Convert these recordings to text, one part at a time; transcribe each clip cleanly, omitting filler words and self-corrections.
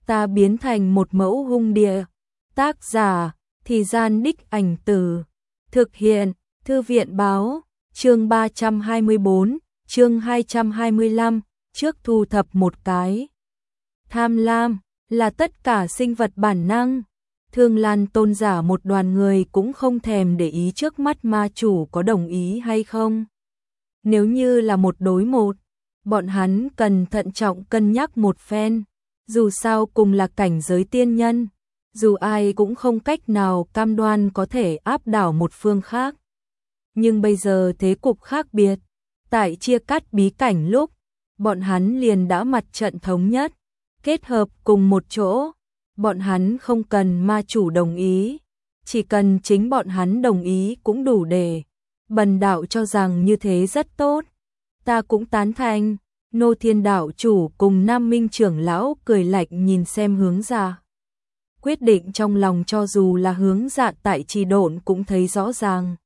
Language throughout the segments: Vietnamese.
ta biến thành một mẫu hung địa. Tác giả, Thì Gian Đích Ảnh Từ. Thực hiện, Thư viện báo, chương 324, chương 225, trước thu thập một cái. Tham lam, là tất cả sinh vật bản năng. Thương Lan Tôn giả một đoàn người cũng không thèm để ý trước mắt ma chủ có đồng ý hay không. Nếu như là một đối một, bọn hắn cần thận trọng cân nhắc một phen. Dù sao cùng là cảnh giới tiên nhân, dù ai cũng không cách nào cam đoan có thể áp đảo một phương khác. Nhưng bây giờ thế cục khác biệt, tại chia cắt bí cảnh lúc, bọn hắn liền đã mặt trận thống nhất, kết hợp cùng một chỗ. Bọn hắn không cần ma chủ đồng ý, chỉ cần chính bọn hắn đồng ý cũng đủ để. Bần đạo cho rằng như thế rất tốt, ta cũng tán thành. Nô Thiên đạo chủ cùng Nam Minh trưởng lão cười lạnh nhìn xem Hướng Dạ. Quyết định trong lòng cho dù là Hướng Dạ tại Trì Độn cũng thấy rõ ràng.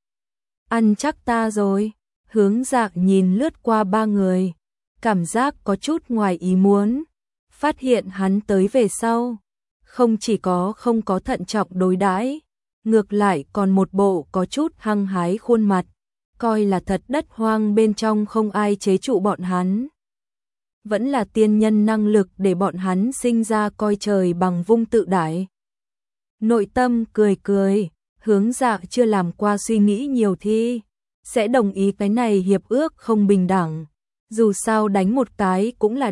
Ăn chắc ta rồi. Hướng Dạ nhìn lướt qua ba người, cảm giác có chút ngoài ý muốn. Phát hiện hắn tới về sau, không chỉ không có thận trọng đối đãi, ngược lại còn một bộ có chút hăng hái khuôn mặt, coi là thật đất hoang bên trong không ai chế trụ bọn hắn. Vẫn là tiên nhân năng lực để bọn hắn sinh ra coi trời bằng vung tự đại. Nội tâm cười cười, Hướng Dạ chưa làm qua suy nghĩ nhiều thì sẽ đồng ý cái này hiệp ước không bình đẳng. Dù sao đánh một cái cũng là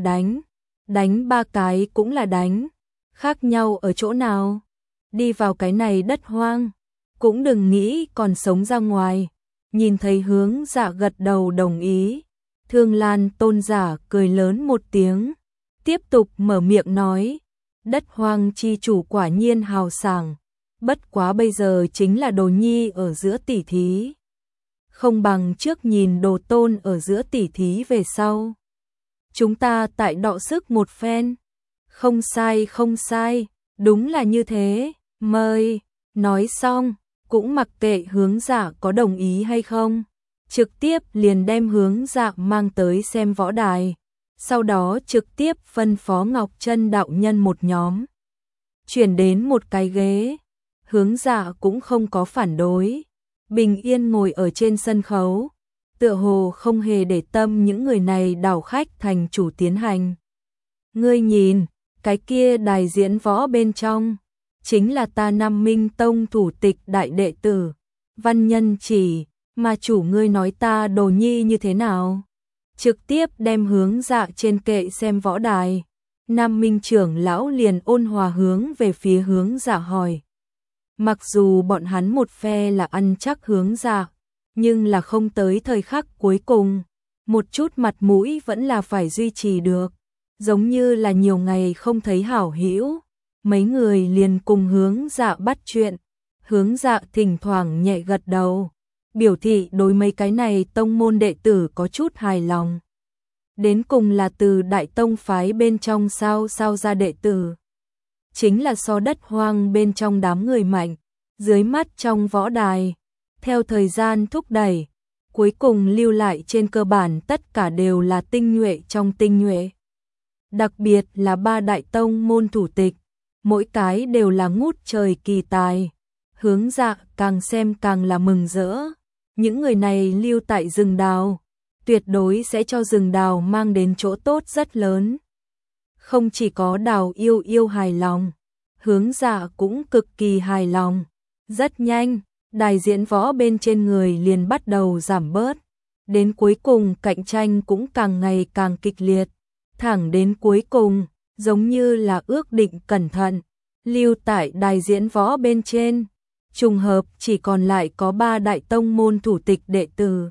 đánh ba cái cũng là đánh. Khác nhau ở chỗ nào? Đi vào cái này đất hoang, cũng đừng nghĩ còn sống ra ngoài. Nhìn thấy Hướng Dạ gật đầu đồng ý, Thương Lan Tôn giả cười lớn một tiếng, tiếp tục mở miệng nói, đất hoang chi chủ quả nhiên hào sảng, bất quá bây giờ chính là Đồ Nhi ở giữa tỉ thí. Không bằng trước nhìn Đồ Tôn ở giữa tỉ thí về sau. Chúng ta tại đọ sức một phen. Không sai không sai, đúng là như thế, mời. Nói xong, cũng mặc kệ Hướng Dạ có đồng ý hay không, trực tiếp liền đem Hướng Dạ mang tới xem võ đài, sau đó trực tiếp phân phó Ngọc Chân đạo nhân một nhóm, chuyển đến một cái ghế. Hướng Dạ cũng không có phản đối, bình yên ngồi ở trên sân khấu, tựa hồ không hề để tâm những người này đảo khách thành chủ tiến hành. Ngươi nhìn, cái kia đài diễn võ bên trong, chính là ta Nam Minh Tông thủ tịch đại đệ tử, Văn Nhân Chỉ, mà chủ ngươi nói ta Đồ Nhi như thế nào? Trực tiếp đem Hướng Dạ trên kệ xem võ đài. Nam Minh trưởng lão liền ôn hòa hướng về phía Hướng Dạ hỏi. Mặc dù bọn hắn một phe là ăn chắc Hướng Dạ, nhưng là không tới thời khắc cuối cùng, một chút mặt mũi vẫn là phải duy trì được. Giống như là nhiều ngày không thấy hảo hữu, mấy người liền cùng Hướng Dạ bắt chuyện. Hướng Dạ thỉnh thoảng nhẹ gật đầu, biểu thị đối mấy cái này tông môn đệ tử có chút hài lòng. Đến cùng là từ đại tông phái bên trong sao ra đệ tử, chính là so đất hoang bên trong đám người mạnh, dưới mắt trong võ đài. Theo thời gian thúc đẩy, cuối cùng lưu lại trên cơ bản tất cả đều là tinh nhuệ trong tinh nhuệ. Đặc biệt là ba đại tông môn thủ tịch, mỗi cái đều là ngút trời kỳ tài. Hướng Dạ càng xem càng là mừng rỡ. Những người này lưu tại rừng đào, tuyệt đối sẽ cho rừng đào mang đến chỗ tốt rất lớn. Không chỉ có đào yêu hài lòng, Hướng Dạ cũng cực kỳ hài lòng. Rất nhanh, đài diễn võ bên trên người liền bắt đầu giảm bớt. Đến cuối cùng cạnh tranh cũng càng ngày càng kịch liệt. Thẳng đến cuối cùng, giống như là ước định cẩn thận, lưu tại đài diễn võ bên trên. Trùng hợp chỉ còn lại có 3 đại tông môn thủ tịch đệ tử.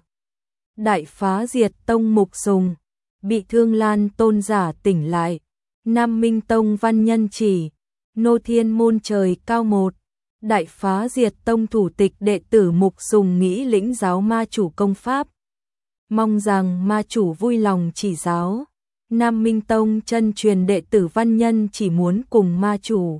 Đại Phá Diệt Tông Mục Sùng, bị Thương Lan Tôn giả tỉnh lại. Nam Minh Tông Văn Nhân Chỉ, Nô Thiên môn trời cao một. Đại Phá Diệt Tông thủ tịch đệ tử Mục Sùng nghĩ lĩnh giáo ma chủ công pháp. Mong rằng ma chủ vui lòng chỉ giáo. Nam Minh Tông chân truyền đệ tử Văn Nhân chỉ muốn cùng ma chủ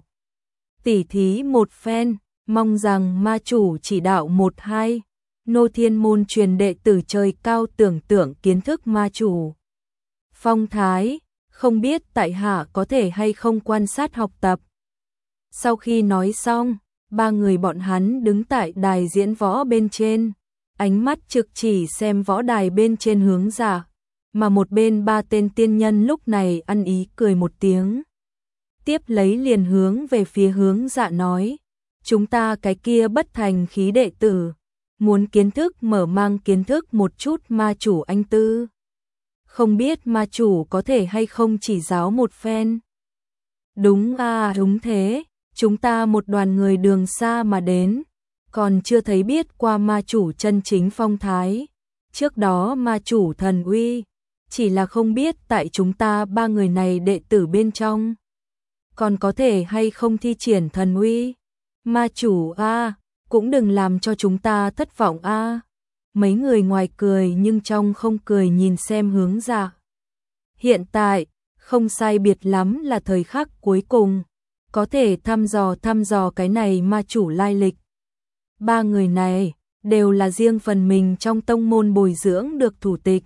tỉ thí một phen, mong rằng ma chủ chỉ đạo một hai. Nô Thiên môn truyền đệ tử trời cao tưởng tượng kiến thức ma chủ phong thái, không biết tại hạ có thể hay không quan sát học tập. Sau khi nói xong, ba người bọn hắn đứng tại đài diễn võ bên trên, ánh mắt trực chỉ xem võ đài bên trên Hướng Dạ, mà một bên ba tên tiên nhân lúc này ăn ý cười một tiếng. Tiếp lấy liền hướng về phía Hướng Dạ nói, chúng ta cái kia bất thành khí đệ tử, muốn kiến thức mở mang kiến thức một chút ma chủ anh tư. Không biết ma chủ có thể hay không chỉ giáo một phen. Đúng đúng thế, chúng ta một đoàn người đường xa mà đến, còn chưa thấy biết qua ma chủ chân chính phong thái. Trước đó ma chủ thần uy, chỉ là không biết tại chúng ta ba người này đệ tử bên trong, còn có thể hay không thi triển thần uy. Ma chủ cũng đừng làm cho chúng ta thất vọng Mấy người ngoài cười nhưng trong không cười nhìn xem Hướng Dạ. Hiện tại, không sai biệt lắm là thời khắc cuối cùng, có thể thăm dò cái này ma chủ lai lịch. Ba người này đều là riêng phần mình trong tông môn bồi dưỡng được thủ tịch.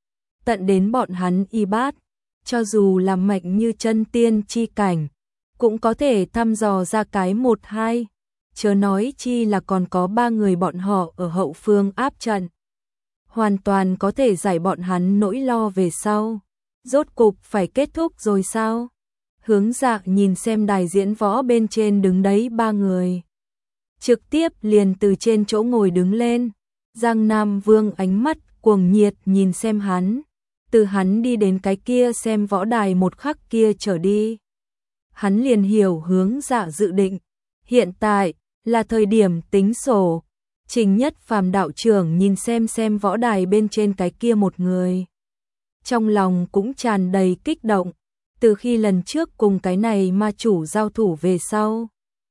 Tận đến bọn hắn y bát, cho dù là mạnh như chân tiên chi cảnh, cũng có thể thăm dò ra cái một hai, chớ nói chi là còn có ba người bọn họ ở hậu phương áp trận. Hoàn toàn có thể giải bọn hắn nỗi lo về sau. Rốt cục phải kết thúc rồi sao? Hướng Dạ nhìn xem đài diễn võ bên trên đứng đấy ba người, trực tiếp liền từ trên chỗ ngồi đứng lên. Giang Nam Vương ánh mắt cuồng nhiệt nhìn xem hắn, từ hắn đi đến cái kia xem võ đài một khắc kia trở đi, hắn liền hiểu Hướng Dạ dự định. Hiện tại là thời điểm tính sổ. Trình Nhất Phàm đạo trưởng nhìn xem võ đài bên trên cái kia một người, trong lòng cũng tràn đầy kích động. Từ khi lần trước cùng cái này ma chủ giao thủ về sau,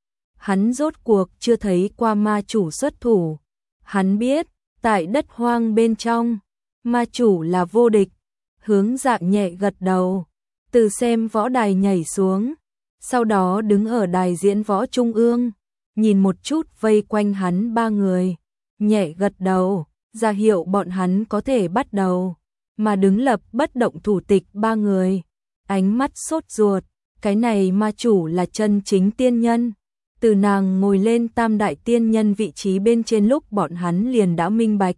hắn rốt cuộc chưa thấy qua ma chủ xuất thủ. Hắn biết, tại đất hoang bên trong, ma chủ là vô địch. Hướng Dạ nhẹ gật đầu, từ xem võ đài nhảy xuống, sau đó đứng ở đài diễn võ trung ương, nhìn một chút vây quanh hắn ba người, nhẹ gật đầu, ra hiệu bọn hắn có thể bắt đầu. Mà đứng lập bất động thủ tịch ba người, ánh mắt sốt ruột, cái này ma chủ là chân chính tiên nhân. Từ nàng ngồi lên tam đại tiên nhân vị trí bên trên lúc bọn hắn liền đã minh bạch.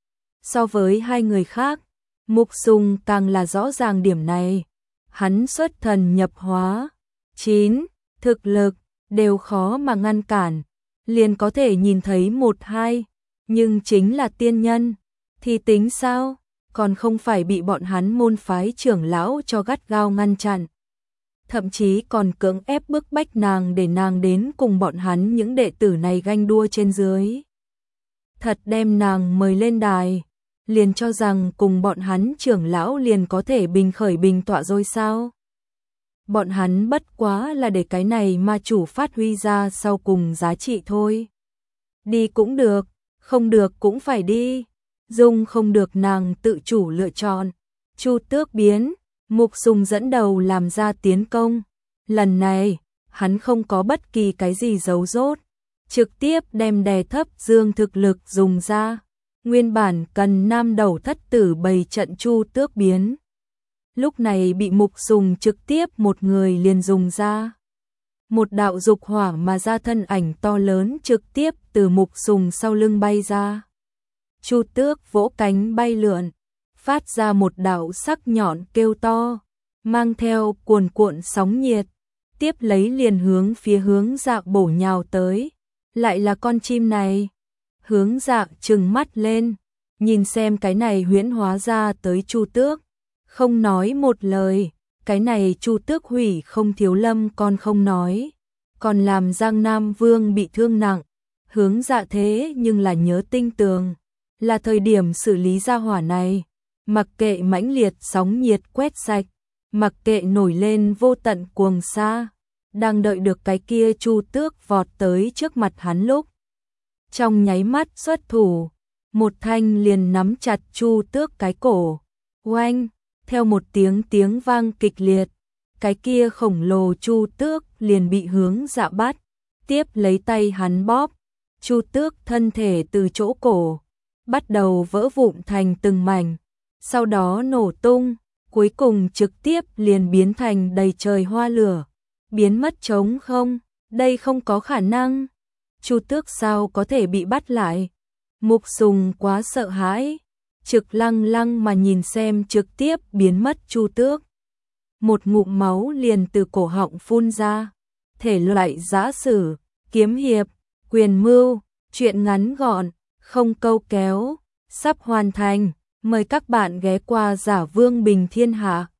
So với hai người khác, Mục Sùng càng là rõ ràng điểm này. Hắn xuất thần nhập hóa, 9, thực lực, đều khó mà ngăn cản, liền có thể nhìn thấy 1-2, nhưng chính là tiên nhân, thì tính sao, còn không phải bị bọn hắn môn phái trưởng lão cho gắt gao ngăn chặn. Thậm chí còn cưỡng ép bức bách nàng để nàng đến cùng bọn hắn những đệ tử này ganh đua trên dưới. Thật đem nàng mời lên đài, liền cho rằng cùng bọn hắn trưởng lão liền có thể bình khởi bình tọa rồi sao? Bọn hắn bất quá là để cái này ma chủ phát huy ra sau cùng giá trị thôi. Đi cũng được, không được cũng phải đi. Dung không được nàng tự chủ lựa chọn. Chu Tước biến, Mục Sùng dẫn đầu làm ra tiến công. Lần này, hắn không có bất kỳ cái gì giấu giốt, trực tiếp đem đè thấp Dương thực lực dùng ra. Nguyên bản cần nam đầu thất tử bày trận Chu Tước biến, lúc này bị Mục Sùng trực tiếp một người liền dùng ra. Một đạo dục hỏa mà ra thân ảnh to lớn trực tiếp từ Mục Sùng sau lưng bay ra. Chu Tước vỗ cánh bay lượn, phát ra một đạo sắc nhọn kêu to, mang theo cuồn cuộn sóng nhiệt, tiếp lấy liền hướng phía Hướng Dạ bổ nhào tới. Lại là con chim này. Hướng Dạ trừng mắt lên, nhìn xem cái này huyễn hóa ra tới Chu Tước, không nói một lời. Cái này Chu Tước hủy không thiếu lâm còn không nói, còn làm Giang Nam Vương bị thương nặng. Hướng Dạ thế nhưng là nhớ tinh tường, là thời điểm xử lý ra hỏa này, mặc kệ mãnh liệt sóng nhiệt quét sạch, mặc kệ nổi lên vô tận cuồng sa, đang đợi được cái kia Chu Tước vọt tới trước mặt hắn lúc, trong nháy mắt xuất thủ, một thanh liền nắm chặt Chu Tước cái cổ. Oanh, theo một tiếng vang kịch liệt, cái kia khổng lồ Chu Tước liền bị Hướng Dạ bắt, tiếp lấy tay hắn bóp, Chu Tước thân thể từ chỗ cổ bắt đầu vỡ vụn thành từng mảnh, sau đó nổ tung, cuối cùng trực tiếp liền biến thành đầy trời hoa lửa, biến mất trống không, đây không có khả năng. Chu Tước sao có thể bị bắt lại? Mục Sùng quá sợ hãi, Trực Lăng Lăng mà nhìn xem trực tiếp biến mất Chu Tước. Một ngụm máu liền từ cổ họng phun ra. Thể loại giã sử, kiếm hiệp, quyền mưu, truyện ngắn gọn, không câu kéo, sắp hoàn thành. Mời các bạn ghé qua Giả Vương Bình Thiên Hạ.